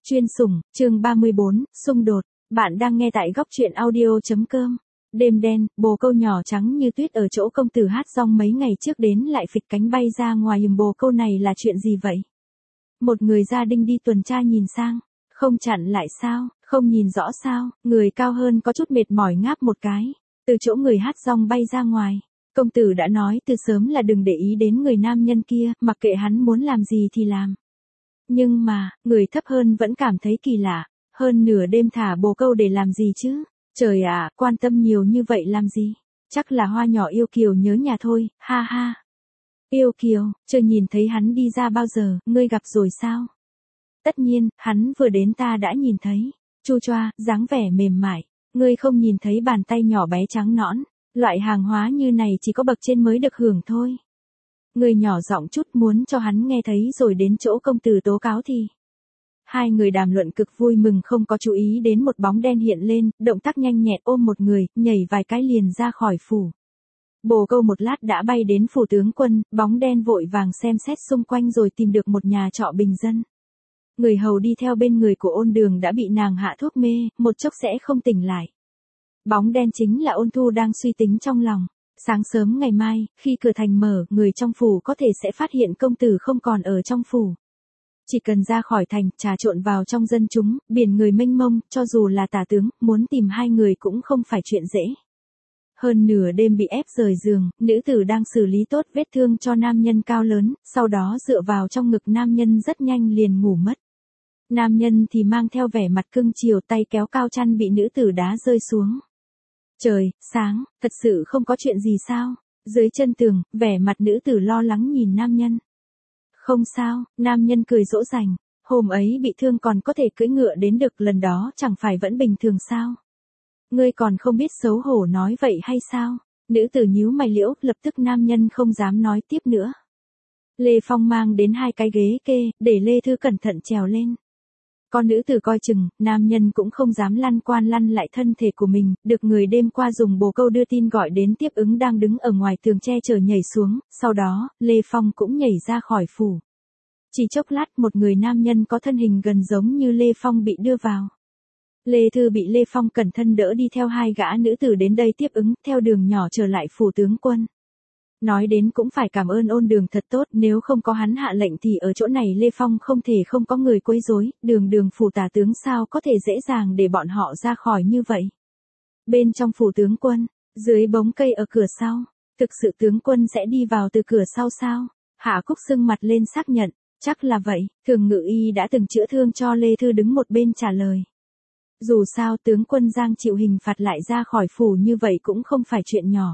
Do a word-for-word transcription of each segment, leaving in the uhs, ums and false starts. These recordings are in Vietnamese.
Chuyên sủng, chương ba mươi bốn, xung đột. Bạn đang nghe tại góc truyện audio.com. Đêm đen, bồ câu nhỏ trắng như tuyết ở chỗ công tử hát rong mấy ngày trước đến lại phịch cánh bay ra ngoài. Ừm, bồ câu này là chuyện gì vậy? Một người gia đình đi tuần tra nhìn sang, không chặn lại sao, không nhìn rõ sao? Người cao hơn có chút mệt mỏi ngáp một cái, từ chỗ người hát rong bay ra ngoài. Công tử đã nói từ sớm là đừng để ý đến người nam nhân kia, mặc kệ hắn muốn làm gì thì làm. Nhưng mà, người thấp hơn vẫn cảm thấy kỳ lạ, hơn nửa đêm thả bồ câu để làm gì chứ? Trời ạ, quan tâm nhiều như vậy làm gì? Chắc là Hoa nhỏ yêu kiều nhớ nhà thôi, ha ha. Yêu kiều, chưa nhìn thấy hắn đi ra bao giờ, ngươi gặp rồi sao? Tất nhiên, hắn vừa đến ta đã nhìn thấy. Chu choa, dáng vẻ mềm mại, ngươi không nhìn thấy bàn tay nhỏ bé trắng nõn, loại hàng hóa như này chỉ có bậc trên mới được hưởng thôi. Người nhỏ giọng chút muốn cho hắn nghe thấy rồi đến chỗ công tử tố cáo thì. Hai người đàm luận cực vui mừng không có chú ý đến một bóng đen hiện lên, động tác nhanh nhẹn ôm một người, nhảy vài cái liền ra khỏi phủ. Bồ câu một lát đã bay đến phủ tướng quân, bóng đen vội vàng xem xét xung quanh rồi tìm được một nhà trọ bình dân. Người hầu đi theo bên người của Ôn Đường đã bị nàng hạ thuốc mê, một chốc sẽ không tỉnh lại. Bóng đen chính là Ôn Thu đang suy tính trong lòng. Sáng sớm ngày mai, khi cửa thành mở, người trong phủ có thể sẽ phát hiện công tử không còn ở trong phủ. Chỉ cần ra khỏi thành, trà trộn vào trong dân chúng, biển người mênh mông, cho dù là tả tướng, muốn tìm hai người cũng không phải chuyện dễ. Hơn nửa đêm bị ép rời giường, nữ tử đang xử lý tốt vết thương cho nam nhân cao lớn, sau đó dựa vào trong ngực nam nhân rất nhanh liền ngủ mất. Nam nhân thì mang theo vẻ mặt cưng chiều, tay kéo cao chăn bị nữ tử đá rơi xuống. Trời, sáng, thật sự không có chuyện gì sao? Dưới chân tường, vẻ mặt nữ tử lo lắng nhìn nam nhân. Không sao, nam nhân cười dỗ dành. Hôm ấy bị thương còn có thể cưỡi ngựa đến được, lần đó chẳng phải vẫn bình thường sao? Ngươi còn không biết xấu hổ nói vậy hay sao? Nữ tử nhíu mày liễu, lập tức nam nhân không dám nói tiếp nữa. Lê Phong mang đến hai cái ghế kê, để Lê Thư cẩn thận trèo lên. Con nữ tử coi chừng, nam nhân cũng không dám lăn quan lăn lại thân thể của mình, được người đêm qua dùng bồ câu đưa tin gọi đến tiếp ứng đang đứng ở ngoài tường che chở nhảy xuống, sau đó, Lê Phong cũng nhảy ra khỏi phủ. Chỉ chốc lát một người nam nhân có thân hình gần giống như Lê Phong bị đưa vào. Lê Thư bị Lê Phong cẩn thân đỡ đi theo hai gã nữ tử đến đây tiếp ứng, theo đường nhỏ trở lại phủ tướng quân. Nói đến cũng phải cảm ơn Ôn Đường thật tốt, nếu không có hắn hạ lệnh thì ở chỗ này Lê Phong không thể không có người quấy rối, đường đường phủ tả tướng sao có thể dễ dàng để bọn họ ra khỏi như vậy. Bên trong phủ tướng quân, dưới bóng cây ở cửa sau, thực sự tướng quân sẽ đi vào từ cửa sau sao? Hạ Cúc sưng mặt lên xác nhận, chắc là vậy, Thường Ngự Y đã từng chữa thương cho Lê Thư đứng một bên trả lời. Dù sao tướng quân Giang chịu hình phạt lại ra khỏi phủ như vậy cũng không phải chuyện nhỏ.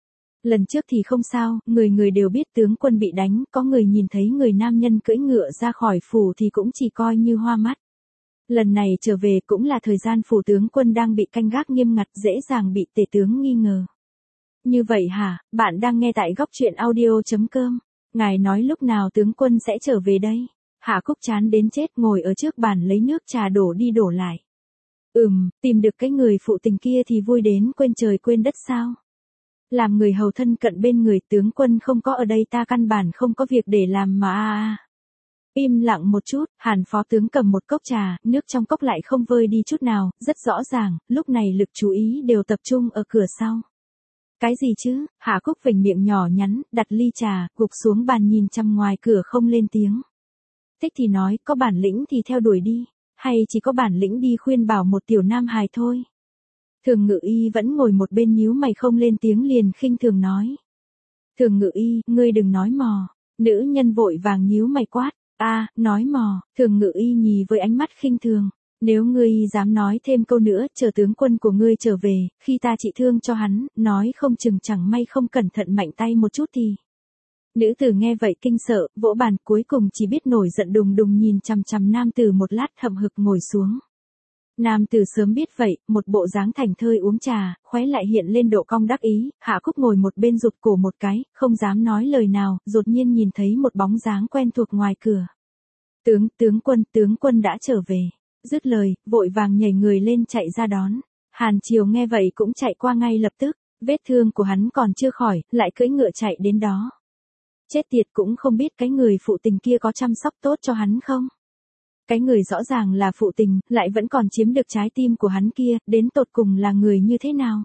Lần trước thì không sao, người người đều biết tướng quân bị đánh, có người nhìn thấy người nam nhân cưỡi ngựa ra khỏi phủ thì cũng chỉ coi như hoa mắt. Lần này trở về cũng là thời gian phủ tướng quân đang bị canh gác nghiêm ngặt, dễ dàng bị tể tướng nghi ngờ. Như vậy hả, bạn đang nghe tại góc truyện audio.com. Ngài nói lúc nào tướng quân sẽ trở về đây? Hạ Cúc chán đến chết ngồi ở trước bàn lấy nước trà đổ đi đổ lại. Ừm, tìm được cái người phụ tình kia thì vui đến quên trời quên đất sao? Làm người hầu thân cận bên người tướng quân không có ở đây ta căn bản không có việc để làm mà a a. Im lặng một chút, Hàn phó tướng cầm một cốc trà, nước trong cốc lại không vơi đi chút nào, rất rõ ràng, lúc này lực chú ý đều tập trung ở cửa sau. Cái gì chứ? Hạ Cúc vểnh miệng nhỏ nhắn, đặt ly trà, gục xuống bàn nhìn chăm ngoài cửa không lên tiếng. Thích thì nói, có bản lĩnh thì theo đuổi đi, hay chỉ có bản lĩnh đi khuyên bảo một tiểu nam hài thôi. Thường Ngự Y vẫn ngồi một bên nhíu mày không lên tiếng liền khinh thường nói. Thường Ngự Y, ngươi đừng nói mò. Nữ nhân vội vàng nhíu mày quát. A, nói mò. Thường Ngự Y nhì với ánh mắt khinh thường. Nếu ngươi dám nói thêm câu nữa, chờ tướng quân của ngươi trở về, khi ta trị thương cho hắn, nói không chừng chẳng may không cẩn thận mạnh tay một chút thì. Nữ tử nghe vậy kinh sợ, vỗ bàn, cuối cùng chỉ biết nổi giận đùng đùng nhìn chằm chằm nam tử một lát hậm hực ngồi xuống. Nam tử sớm biết vậy, một bộ dáng thảnh thơi uống trà, khóe lại hiện lên độ cong đắc ý, Hạ Cúc ngồi một bên rụt cổ một cái, không dám nói lời nào, đột nhiên nhìn thấy một bóng dáng quen thuộc ngoài cửa. Tướng, tướng quân, tướng quân đã trở về. Dứt lời, vội vàng nhảy người lên chạy ra đón. Hàn Triều nghe vậy cũng chạy qua ngay lập tức, vết thương của hắn còn chưa khỏi, lại cưỡi ngựa chạy đến đó. Chết tiệt cũng không biết cái người phụ tình kia có chăm sóc tốt cho hắn không? Cái người rõ ràng là phụ tình, lại vẫn còn chiếm được trái tim của hắn kia, đến tột cùng là người như thế nào?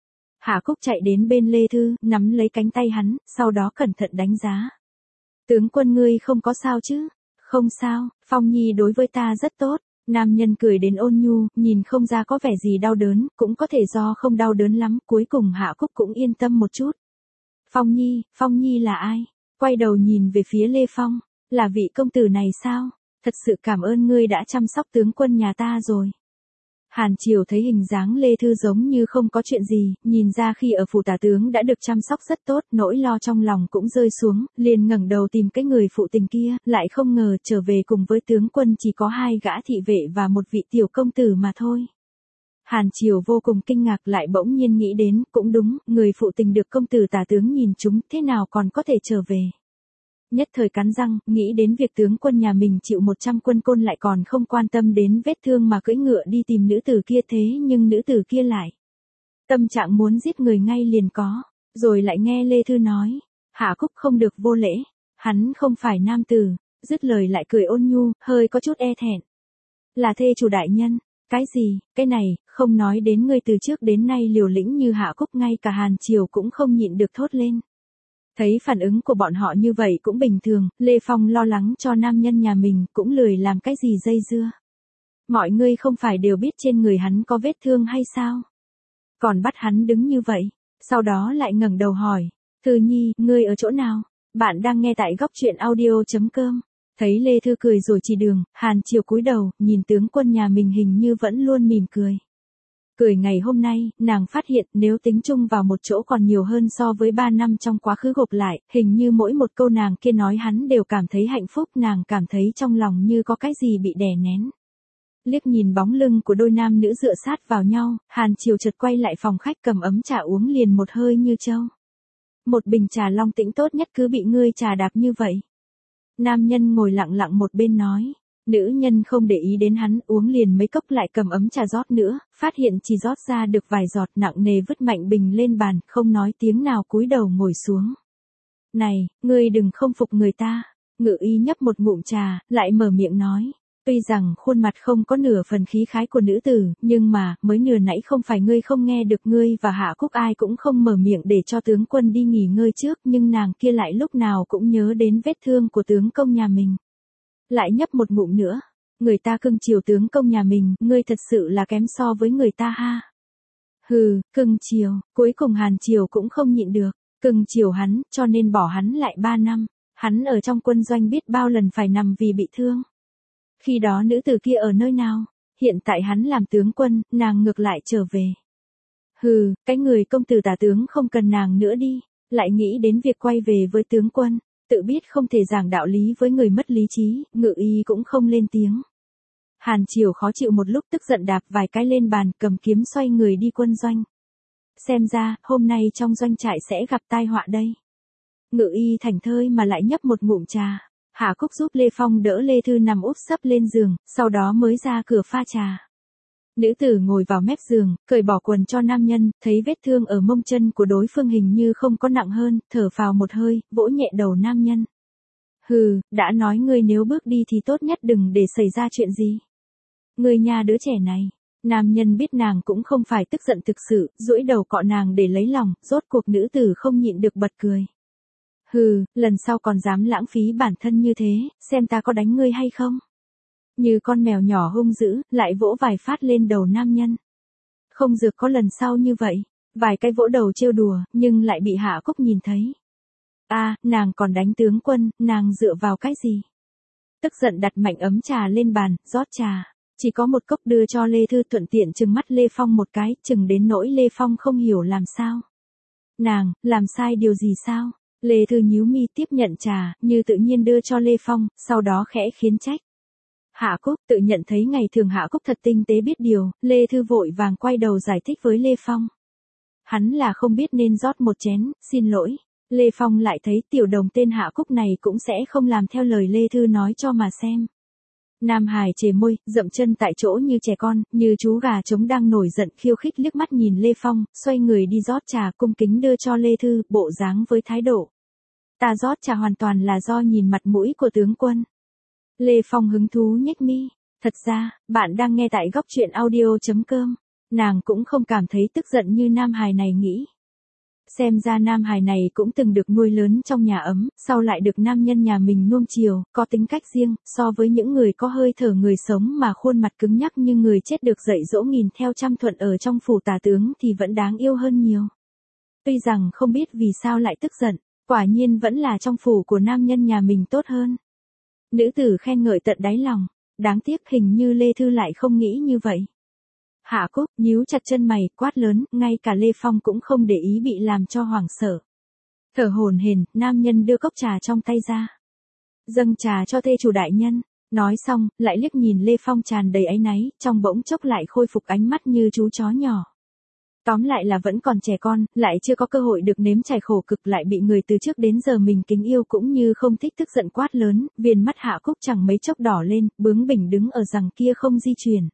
Hạ Cúc chạy đến bên Lê Thư, nắm lấy cánh tay hắn, sau đó cẩn thận đánh giá. Tướng quân ngươi không có sao chứ? Không sao, Phong Nhi đối với ta rất tốt. Nam nhân cười đến ôn nhu, nhìn không ra có vẻ gì đau đớn, cũng có thể do không đau đớn lắm, cuối cùng Hạ Cúc cũng yên tâm một chút. Phong Nhi, Phong Nhi là ai? Quay đầu nhìn về phía Lê Phong, là vị công tử này sao? Thật sự cảm ơn ngươi đã chăm sóc tướng quân nhà ta rồi. Hàn Triều thấy hình dáng Lê Thư giống như không có chuyện gì, nhìn ra khi ở phủ tả tướng đã được chăm sóc rất tốt, nỗi lo trong lòng cũng rơi xuống, liền ngẩng đầu tìm cái người phụ tình kia, lại không ngờ trở về cùng với tướng quân chỉ có hai gã thị vệ và một vị tiểu công tử mà thôi. Hàn Triều vô cùng kinh ngạc lại bỗng nhiên nghĩ đến, cũng đúng, người phụ tình được công tử tả tướng nhìn chúng, thế nào còn có thể trở về. Nhất thời cắn răng, nghĩ đến việc tướng quân nhà mình chịu một trăm quân côn lại còn không quan tâm đến vết thương mà cưỡi ngựa đi tìm nữ tử kia thế nhưng nữ tử kia lại. Tâm trạng muốn giết người ngay liền có, rồi lại nghe Lê Thư nói, Hạ Cúc không được vô lễ, hắn không phải nam tử, dứt lời lại cười ôn nhu, hơi có chút e thẹn. Là thê chủ đại nhân, cái gì, cái này, không nói đến người từ trước đến nay liều lĩnh như Hạ Cúc ngay cả Hàn Triều cũng không nhịn được thốt lên. Thấy phản ứng của bọn họ như vậy cũng bình thường, Lê Phong lo lắng cho nam nhân nhà mình cũng lười làm cái gì dây dưa. Mọi người không phải đều biết trên người hắn có vết thương hay sao? Còn bắt hắn đứng như vậy, sau đó lại ngẩng đầu hỏi, Thư Nhi, ngươi ở chỗ nào? Bạn đang nghe tại góc truyện audio chấm com. Thấy Lê Thư cười rồi chỉ đường, Hàn Triều cúi đầu, nhìn tướng quân nhà mình hình như vẫn luôn mỉm cười. Cười ngày hôm nay, nàng phát hiện nếu tính chung vào một chỗ còn nhiều hơn so với ba năm trong quá khứ gộp lại, hình như mỗi một câu nàng kia nói hắn đều cảm thấy hạnh phúc, nàng cảm thấy trong lòng như có cái gì bị đè nén. Liếc nhìn bóng lưng của đôi nam nữ dựa sát vào nhau, Hàn Triều chợt quay lại phòng khách cầm ấm trà uống liền một hơi như trâu. Một bình trà long tĩnh tốt nhất cứ bị ngươi trà đạp như vậy. Nam nhân ngồi lặng lặng một bên nói. Nữ nhân không để ý đến hắn, uống liền mấy cốc lại cầm ấm trà rót nữa, phát hiện chỉ rót ra được vài giọt, nặng nề vứt mạnh bình lên bàn, không nói tiếng nào cúi đầu ngồi xuống. Này, ngươi đừng không phục người ta. Ngự y nhấp một ngụm trà, lại mở miệng nói. Tuy rằng khuôn mặt không có nửa phần khí khái của nữ tử, nhưng mà, mới nửa nãy không phải ngươi không nghe được ngươi và Hạ Cúc ai cũng không mở miệng để cho tướng quân đi nghỉ ngơi trước, nhưng nàng kia lại lúc nào cũng nhớ đến vết thương của tướng công nhà mình. Lại nhấp một ngụm nữa, người ta cưng chiều tướng công nhà mình, ngươi thật sự là kém so với người ta ha. Hừ, cưng chiều, cuối cùng Hàn Triều cũng không nhịn được, cưng chiều hắn, cho nên bỏ hắn lại ba năm, hắn ở trong quân doanh biết bao lần phải nằm vì bị thương. Khi đó nữ tử kia ở nơi nào, hiện tại hắn làm tướng quân, nàng ngược lại trở về. Hừ, cái người công tử tả tướng không cần nàng nữa đi, lại nghĩ đến việc quay về với tướng quân. Tự biết không thể giảng đạo lý với người mất lý trí, ngự y cũng không lên tiếng. Hàn Triều khó chịu một lúc tức giận đạp vài cái lên bàn, cầm kiếm xoay người đi quân doanh. Xem ra, hôm nay trong doanh trại sẽ gặp tai họa đây. Ngự y thảnh thơi mà lại nhấp một ngụm trà. Hạ Cúc giúp Lê Phong đỡ Lê Thư nằm úp sấp lên giường, sau đó mới ra cửa pha trà. Nữ tử ngồi vào mép giường, cởi bỏ quần cho nam nhân, thấy vết thương ở mông chân của đối phương hình như không có nặng hơn, thở phào một hơi, vỗ nhẹ đầu nam nhân. Hừ, đã nói ngươi nếu bước đi thì tốt nhất đừng để xảy ra chuyện gì. Ngươi nhà đứa trẻ này. Nam nhân biết nàng cũng không phải tức giận thực sự, duỗi đầu cọ nàng để lấy lòng, rốt cuộc nữ tử không nhịn được bật cười. Hừ, lần sau còn dám lãng phí bản thân như thế, xem ta có đánh ngươi hay không. Như con mèo nhỏ hung dữ, lại vỗ vài phát lên đầu nam nhân. Không dược có lần sau như vậy, vài cái vỗ đầu trêu đùa, nhưng lại bị Hạ Cúc nhìn thấy. A, à, nàng còn đánh tướng quân, nàng dựa vào cái gì? Tức giận đặt mạnh ấm trà lên bàn, rót trà. Chỉ có một cốc đưa cho Lê Thư, thuận tiện trừng mắt Lê Phong một cái, chừng đến nỗi Lê Phong không hiểu làm sao. Nàng, làm sai điều gì sao? Lê Thư nhíu mi tiếp nhận trà, như tự nhiên đưa cho Lê Phong, sau đó khẽ khiến trách. Hạ Cúc tự nhận thấy ngày thường Hạ Cúc thật tinh tế biết điều, Lê Thư vội vàng quay đầu giải thích với Lê Phong. Hắn là không biết nên rót một chén, xin lỗi. Lê Phong lại thấy tiểu đồng tên Hạ Cúc này cũng sẽ không làm theo lời Lê Thư nói cho mà xem. Nam Hải chề môi, dậm chân tại chỗ như trẻ con, như chú gà trống đang nổi giận khiêu khích liếc mắt nhìn Lê Phong, xoay người đi rót trà cung kính đưa cho Lê Thư, bộ dáng với thái độ. Ta rót trà hoàn toàn là do nhìn mặt mũi của tướng quân. Lê Phong hứng thú nhếch mi, Thật ra, bạn đang nghe tại góc truyện audio.com. Nàng cũng không cảm thấy tức giận như nam hài này nghĩ. Xem ra nam hài này cũng từng được nuôi lớn trong nhà ấm, sau lại được nam nhân nhà mình nuông chiều, có tính cách riêng, so với những người có hơi thở người sống mà khuôn mặt cứng nhắc như người chết được dạy dỗ nghìn theo trăm thuận ở trong phủ tả tướng thì vẫn đáng yêu hơn nhiều. Tuy rằng không biết vì sao lại tức giận, quả nhiên vẫn là trong phủ của nam nhân nhà mình tốt hơn. Nữ tử khen ngợi tận đáy lòng, đáng tiếc hình như Lê Thư lại không nghĩ như vậy. Hạ Cúc nhíu chặt chân mày, quát lớn, ngay cả Lê Phong cũng không để ý bị làm cho hoảng sợ. Thở hổn hển, nam nhân đưa cốc trà trong tay ra. Dâng trà cho thê chủ đại nhân, nói xong, lại liếc nhìn Lê Phong tràn đầy áy náy, trong bỗng chốc lại khôi phục ánh mắt như chú chó nhỏ. Tóm lại là vẫn còn trẻ con, lại chưa có cơ hội được nếm trải khổ cực, lại bị người từ trước đến giờ mình kính yêu cũng như không thích tức giận quát lớn, viền mắt Hạ Cúc chẳng mấy chốc đỏ lên, bướng bỉnh đứng ở rằng kia không di chuyển.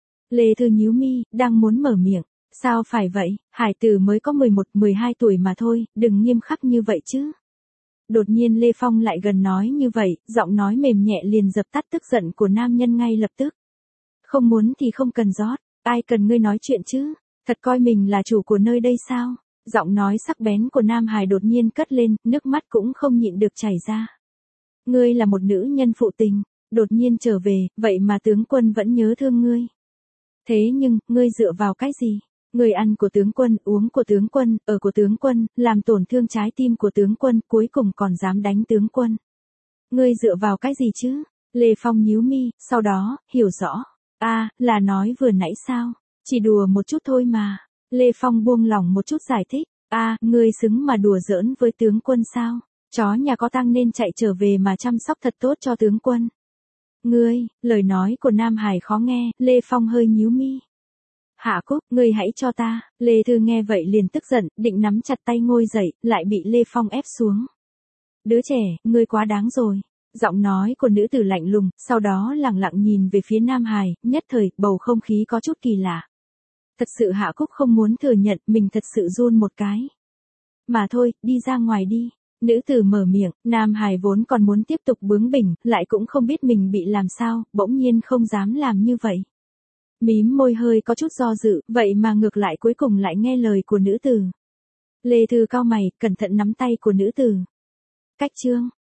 Lê Thư nhíu mi, đang muốn mở miệng, sao phải vậy, hải tử mới có mười một mười hai tuổi mà thôi, đừng nghiêm khắc như vậy chứ. Đột nhiên Lê Phong lại gần nói như vậy, giọng nói mềm nhẹ liền dập tắt tức giận của nam nhân ngay lập tức. Không muốn thì không cần rót, ai cần ngươi nói chuyện chứ, thật coi mình là chủ của nơi đây sao? Giọng nói sắc bén của nam hài đột nhiên cất lên, nước mắt cũng không nhịn được chảy ra. Ngươi là một nữ nhân phụ tình, đột nhiên trở về, vậy mà tướng quân vẫn nhớ thương ngươi. Thế nhưng, ngươi dựa vào cái gì? Ngươi ăn của tướng quân, uống của tướng quân, ở của tướng quân, làm tổn thương trái tim của tướng quân, cuối cùng còn dám đánh tướng quân. Ngươi dựa vào cái gì chứ? Lê Phong nhíu mi, sau đó, hiểu rõ. À, là nói vừa nãy sao? Chỉ đùa một chút thôi mà. Lê Phong buông lỏng một chút giải thích. À, ngươi xứng mà đùa giỡn với tướng quân sao? Chó nhà có tăng nên chạy trở về mà chăm sóc thật tốt cho tướng quân. Ngươi, lời nói của Nam Hải khó nghe, Lê Phong hơi nhíu mi. Hạ Cúc, ngươi hãy cho ta, Lê Thư nghe vậy liền tức giận, định nắm chặt tay ngồi dậy, lại bị Lê Phong ép xuống. Đứa trẻ, ngươi quá đáng rồi. Giọng nói của nữ tử lạnh lùng, sau đó lẳng lặng nhìn về phía Nam Hải, nhất thời, bầu không khí có chút kỳ lạ. Thật sự Hạ Cúc không muốn thừa nhận, mình thật sự run một cái. Mà thôi, đi ra ngoài đi. Nữ tử mở miệng, Nam Hải vốn còn muốn tiếp tục bướng bỉnh, lại cũng không biết mình bị làm sao, bỗng nhiên không dám làm như vậy. Mím môi hơi có chút do dự, vậy mà ngược lại cuối cùng lại nghe lời của nữ tử. Lê Thư cau mày, cẩn thận nắm tay của nữ tử. Cách chương.